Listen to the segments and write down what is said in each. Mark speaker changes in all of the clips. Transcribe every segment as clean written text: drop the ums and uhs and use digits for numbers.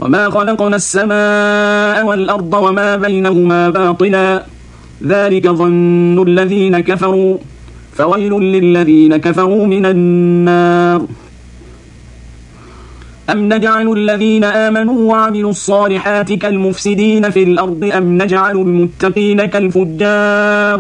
Speaker 1: وما خلقنا السماء والأرض وما بينهما باطلا ذلك ظن الذين كفروا فويل للذين كفروا من النار. أم نجعل الذين آمنوا وعملوا الصالحات كالمفسدين في الأرض أم نجعل المتقين كالفجار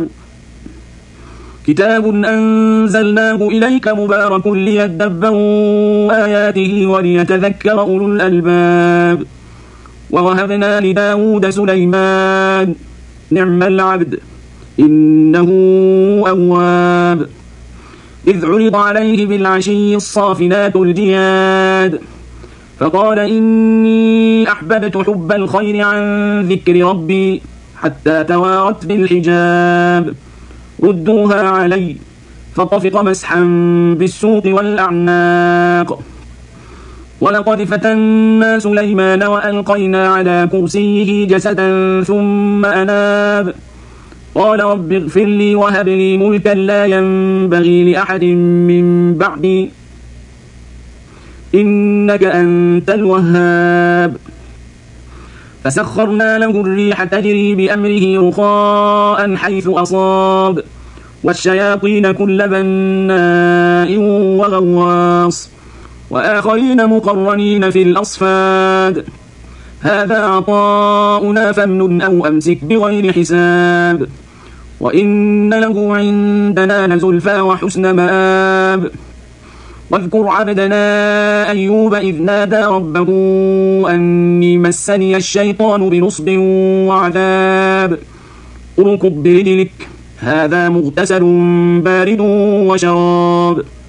Speaker 1: كتاب أنزلناه إليك مبارك ليدبروا آياته وليتذكر أولو الألباب. ووهبنا لداود سليمان نعم العبد إنه أواب إذ عرض عليه بالعشي الصافنات الجياد فقال إني أحببت حب الخير عن ذكر ربي حتى توارت بالحجاب ردوها علي فطفق مسحا بالسوق والأعناق. ولقد فتنا سليمان وألقينا على كرسيه جسدا ثم أناب قال رب اغفر لي وهب لي ملكا لا ينبغي لأحد من بعدي إنك أنت الوهاب. فسخرنا له الريح تجري بأمره رخاء حيث أصاب والشياطين كل بناء وغواص وآخرين مقرنين في الأصفاد هذا عطاؤنا فامنن أو أمسك بغير حساب وإن له عندنا لزلفى وحسن مآب. واذكر عبدنا أيوب إذ نادى ربه أني مسني الشيطان بنصب وعذاب اركض برجلك هذا مغتسل بارد وشراب.